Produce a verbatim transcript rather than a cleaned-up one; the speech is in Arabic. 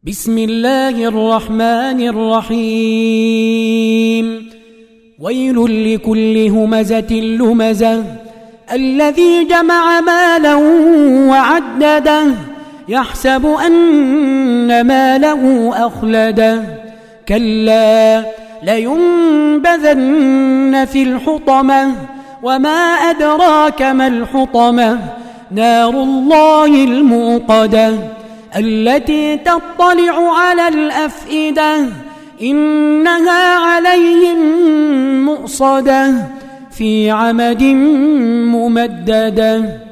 بسم الله الرحمن الرحيم. ويل لكل همزة لمزة الذي جمع مالا وعدده يحسب أن ماله أخلده كلا لينبذن في الحطمة وما أدراك ما الحطمة نار الله الموقدة التي تطلع على الأفئدة إنها عليهم مؤصدة في عمد ممددة.